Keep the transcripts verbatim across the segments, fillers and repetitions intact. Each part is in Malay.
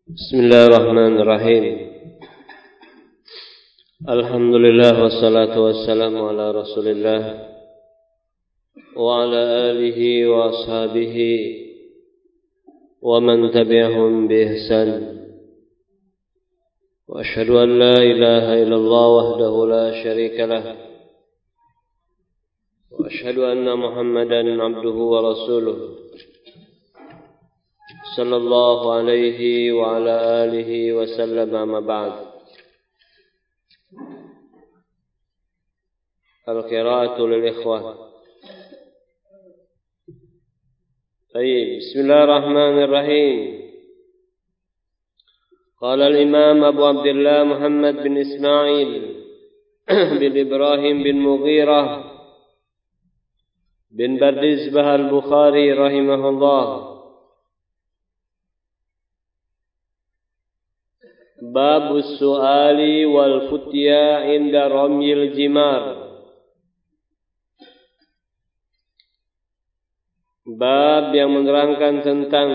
Bismillahirrahmanirrahim. Alhamdulillah wassalatu wassalamu ala Rasulillah wa ala alihi wa ashabihi wa man tabi'ahum bi ihsan. Wa asyhadu an la ilaha illallah wahdahu la syarika lah. Wa asyhadu anna Muhammadan abduhu wa rasuluh. Sallallahu alaihi wa ala alihi wa sallam, amma ba'd. Al-qira'atu lil ikhwah. Baik, bismillahirrahmanirrahim. Qala al-imam Abu Abdullah Muhammad bin Ismail bin Ibrahim bin Mughirah bin Bardizbah al-Bukhari rahimahullah. Babus su'ali wal futya inda ramyil jimar. Bab yang menerangkan tentang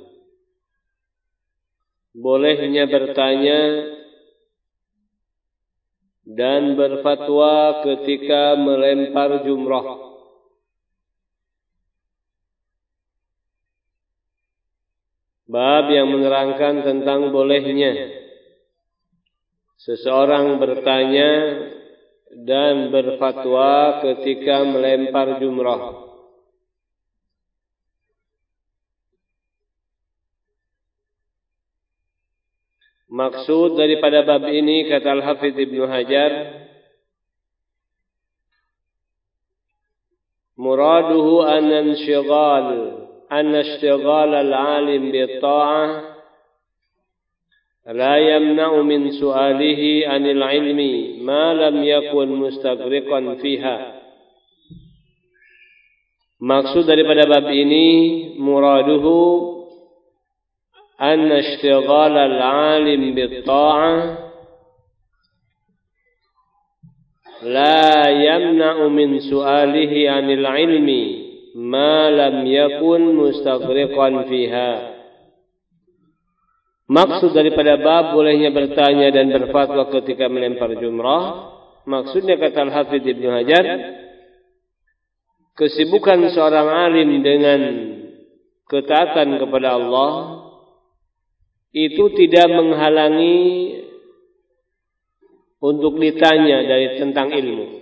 bolehnya bertanya dan berfatwa ketika melempar jumrah. Bab yang menerangkan tentang bolehnya seseorang bertanya dan berfatwa ketika melempar jumrah. Maksud daripada bab ini, kata Al-Hafidz Ibnu Hajar, muraduhu anna inshighal anna ishtighal al-alim bi-ta'ah la yamna'u min su'alihi 'anil 'ilmi ma lam yakun mustaghriqan fiha. Maksud daripada bab ini, muraduhu anna ishtighal al-'alim bit-ta'ah la yamna'u min su'alihi 'anil 'ilmi ma lam yakun mustaghriqan fiha. Maksud daripada bab bolehnya bertanya dan berfatwa ketika melempar jumrah, maksudnya kata Al-Hafidz Ibnu Hajar, kesibukan seorang alim dengan ketaatan kepada Allah itu tidak menghalangi untuk ditanya dari tentang ilmu.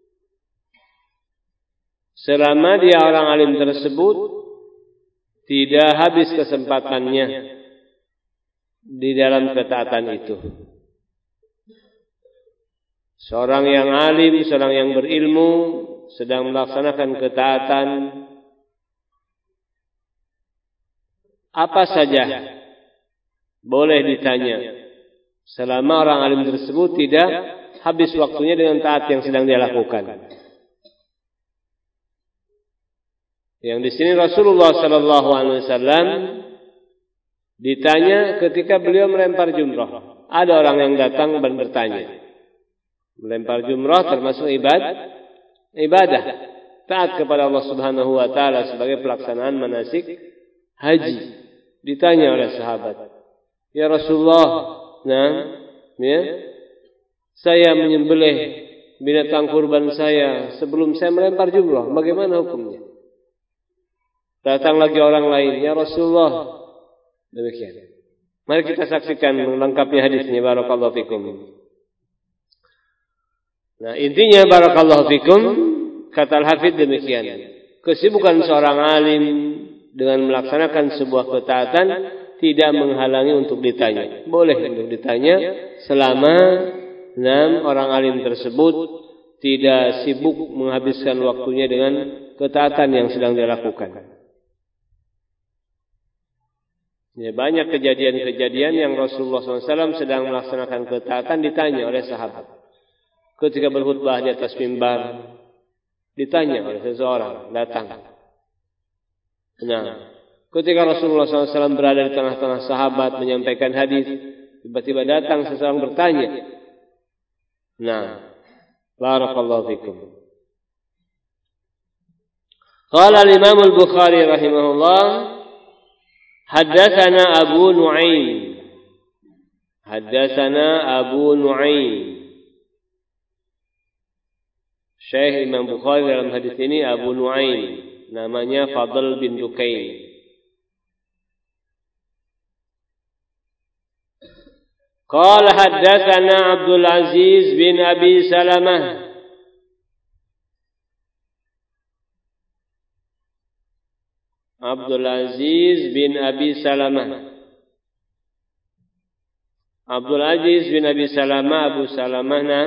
Selama dia orang alim tersebut tidak habis kesempatannya di dalam ketaatan itu. Seorang yang alim, seorang yang berilmu sedang melaksanakan ketaatan, apa saja boleh ditanya selama orang alim tersebut tidak habis waktunya dengan taat yang sedang dia lakukan. Yang di sini Rasulullah sallallahu alaihi wasallam ditanya ketika beliau melempar jumrah. Ada orang yang datang dan bertanya. Melempar jumrah termasuk ibadah, ibadah taat kepada Allah Subhanahu wa taala sebagai pelaksanaan manasik haji. Ditanya oleh sahabat, "Ya Rasulullah, nah, ya, saya menyembelih binatang kurban saya sebelum saya melempar jumrah, bagaimana hukumnya?" Datang lagi orang lain, "Ya Rasulullah." Demikian. Mari kita saksikan lengkapnya hadisnya. Barakallahu fikum. Nah, intinya barakallahu fikum, kata Al-Hafidz demikian. Kesibukan seorang alim dengan melaksanakan sebuah ketaatan tidak menghalangi untuk ditanya. Boleh untuk ditanya selama enam orang alim tersebut tidak sibuk menghabiskan waktunya dengan ketaatan yang sedang dilakukan. Ya, banyak kejadian-kejadian yang Rasulullah shallallahu alaihi wasallam sedang melaksanakan ketaatan ditanya oleh sahabat. Ketika berkhutbah di atas mimbar, ditanya oleh seseorang datang. Nah, ketika Rasulullah shallallahu alaihi wasallam berada di tengah-tengah sahabat menyampaikan hadis, tiba-tiba datang seseorang bertanya. Nah, barakallahu fikum. Qala al-Imam al-Bukhari rahimahullah, haddatsana Abu Nu'aim Haddatsana Abu Nu'aim. Syekh Imam Bukhari dalam hadis ini Abu Nu'aim, namanya Fadl bin Dukain. Qala haddatsana Abdul Aziz bin Abi Salamah. Abdul Aziz bin Abi Salamah. Abdul Aziz bin Abi Salamah, Abu Salamah nam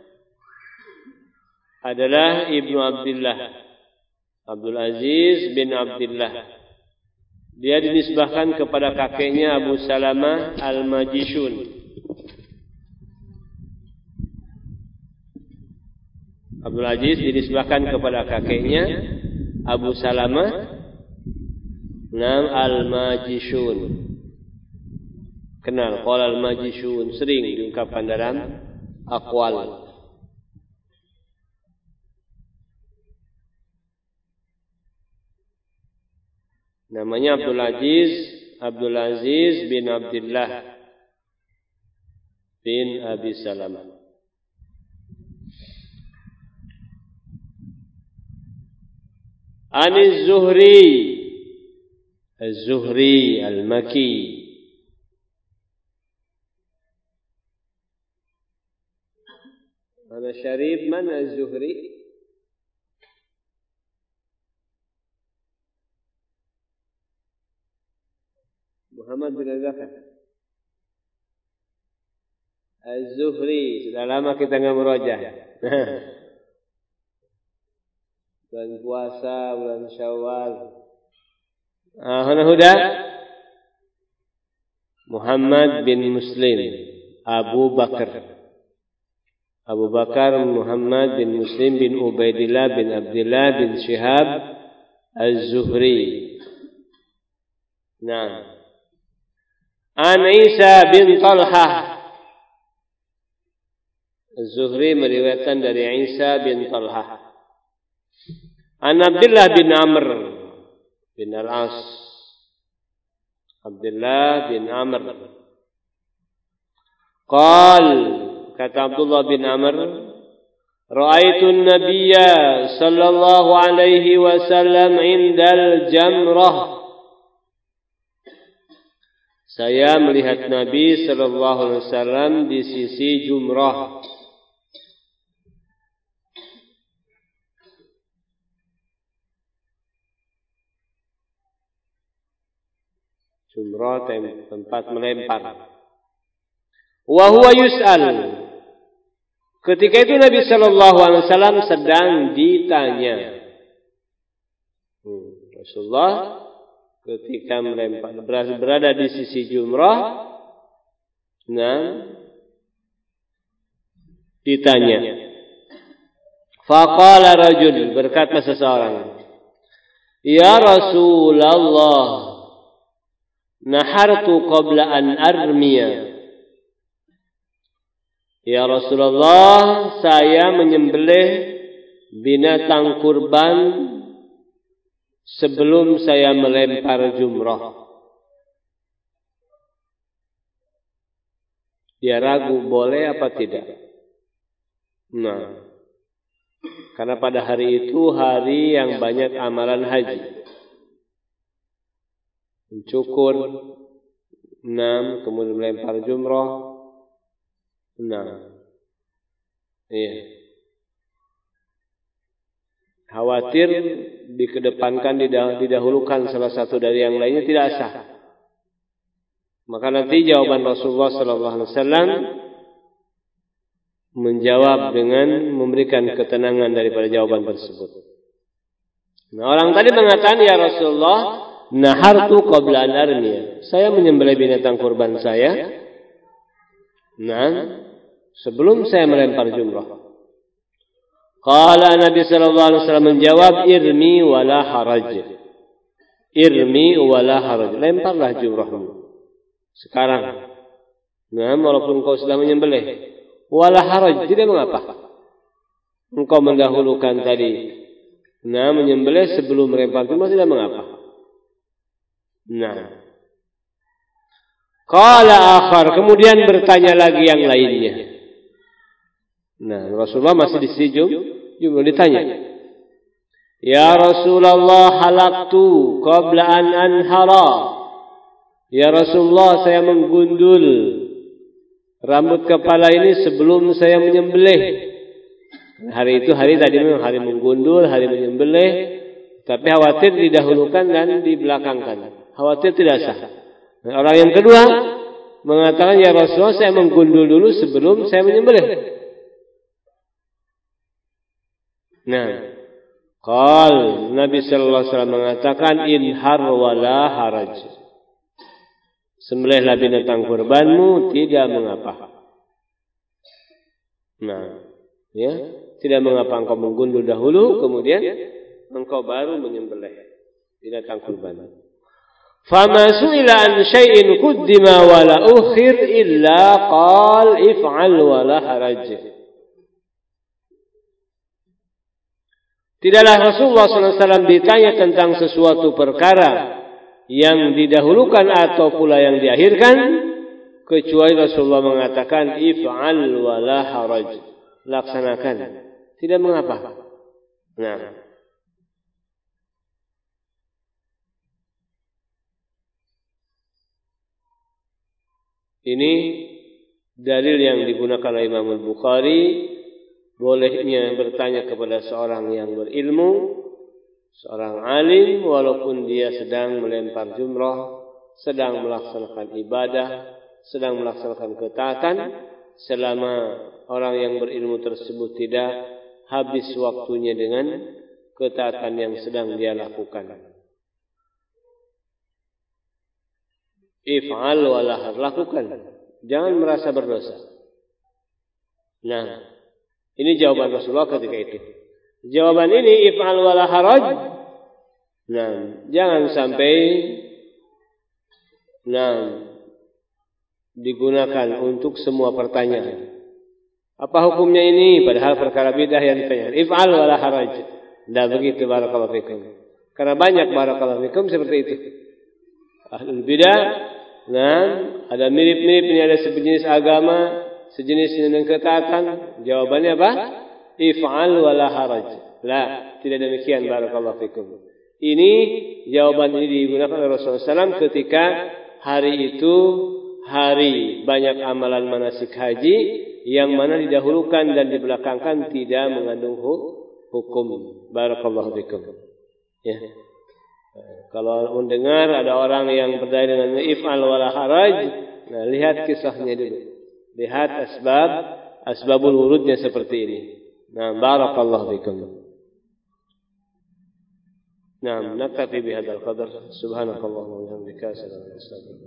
adalah Ibnu Abdullah. Abdul Aziz bin Abdullah. Dia dinisbahkan kepada kakeknya Abu Salamah Al-Majishun. Abdul Aziz dinisbahkan kepada kakeknya Abu Salamah nam Al-Majishun. Kenal qala Al-Majishun, sering diungkapkan dalam aqwal. Namanya Abdul Aziz, Abdul Aziz bin Abdullah bin Abi Salamah. Ani Zuhri, Az-Zuhri Al-Maki. Ana Syarif, mana Az-Zuhri? Muhammad bin Al-Zakar Az-Zuhri. Sudah lama kita nggak merojah. Bulan puasa, bulan Syawal. Ah, hana huda Muhammad bin Muslim Abu Bakar. Abu Bakar Muhammad bin Muslim bin Ubaidillah bin Abdullah bin Syihab Az-Zuhri. Nah, An Isa bin Talhah. Az-Zuhri meriwayatkan dari Isa bin Talhah. An Abdullah bin Amr bin Al-As. Abdullah bin Amr. Qal, kata Abdullah bin Amr, ra'aitu an-nabiyya sallallahu alaihi wasallam 'indal jamrah. Saya melihat Nabi sallallahu alaihi wasallam di sisi jumrah. Jumrah tempat melempar. Wa huwa yus'al. Ketika itu Nabi sallallahu alaihi wasallam sedang ditanya. Hmm, Rasulullah ketika melempar berada di sisi jumrah, nah ditanya. Faqala rajul, berkata seseorang, ya Rasulullah, nahartu qabla an armiya. Ya Rasulullah, saya menyembelih binatang kurban sebelum saya melempar jumrah. Dia ragu boleh apa tidak. Nah, karena pada hari itu hari yang banyak amalan haji. Mencukur, enam, kemudian melempar jumrah, enam. Iya. Khawatir dikedepankan, didahulukan salah satu dari yang lainnya tidak sah. Maka nanti jawaban Rasulullah sallallahu alaihi wasallam menjawab dengan memberikan ketenangan daripada jawaban tersebut. Nah, orang tadi mengatakan, ya Rasulullah, nahartu qabla an armiya. Saya menyembelih binatang kurban saya, nah, sebelum saya melempar jumrah. Qala Nabi sallallahu alaihi wasallam menjawab, irmi wala haraj. Irmi wala haraj. Lemparlah jumrahmu sekarang. Nah, walaupun kau sudah menyembelih, wala haraj, tidak mengapa. Engkau mendahulukan tadi, nah, menyembelih sebelum melempar jumrah, tidak mengapa. Nah, Qala akhar, kemudian bertanya lagi yang lainnya. Nah, Rasulullah masih di situ, juga ditanya. Ya Rasulullah, halaktu qabla an anhara. Ya Rasulullah, saya menggundul rambut kepala ini sebelum saya menyembelih. Hari itu hari tadi memang hari menggundul, hari menyembelih, tapi khawatir didahulukan dan dibelakangkan. Khawatir tidak sah. Nah, orang yang kedua mengatakan, ya Rasulullah, saya menggundul dulu sebelum saya menyembelih. Nah, qal Nabi sallallahu alaihi wasallam mengatakan, inhar wala haraj. Sembelihlah binatang kurbanmu, tidak mengapa. Nah, ya, tidak mengapa engkau menggundul dahulu, kemudian engkau baru menyembelih binatang kurban. Fama su'ila an syai'in quddima wala ukhir illa qal if'al wala haraj. Tidaklah Rasulullah sallallahu alaihi wasallam ditanya tentang sesuatu perkara yang didahulukan atau pula yang diakhirkan, kecuali Rasulullah mengatakan if'al wala haraj, laksanakan, tidak mengapa. Nah, ini dalil yang digunakan oleh Imam Al-Bukhari, bolehnya bertanya kepada seorang yang berilmu, seorang alim, walaupun dia sedang melempar jumrah, sedang melaksanakan ibadah, sedang melaksanakan ketaatan, selama orang yang berilmu tersebut tidak habis waktunya dengan ketaatan yang sedang dia lakukan. If'al wala, lakukan, jangan merasa berdosa. Nah, ini jawaban Rasulullah ketika itu. Jawaban ini if'al wala haraj. Nah, jangan sampai nah digunakan untuk semua pertanyaan. Apa hukumnya ini? Padahal perkara bidah yang ditanya. If'al wala haraj. Tidak begitu, barakallahu fikum. Karena banyak barakallahu fikum seperti itu. Ahlul bidah, nah, ada mirip-mirip, ini ada sejenis agama, sejenis dengan ketaatan. Jawabannya apa? If'al wala haraj. La, tidak demikian, barakallahu fikum. Ini jawaban ini digunakan oleh Rasulullah shallallahu alaihi wasallam ketika hari itu hari banyak amalan manasik haji, yang mana didahulukan dan dibelakangkan tidak mengandung hukum. Barakallahu fikum. Ya. Kalau mendengar ada orang yang berdalil dengan if'al wala haraj, nah, lihat kisahnya dulu. Lihat asbab, asbabul wurudnya seperti ini. Nah, barakallahu fikum. Nah, naktafi bihadzal qadar. Subhanakallahumma wa bihamdika, asyhadu an la ilaha illa anta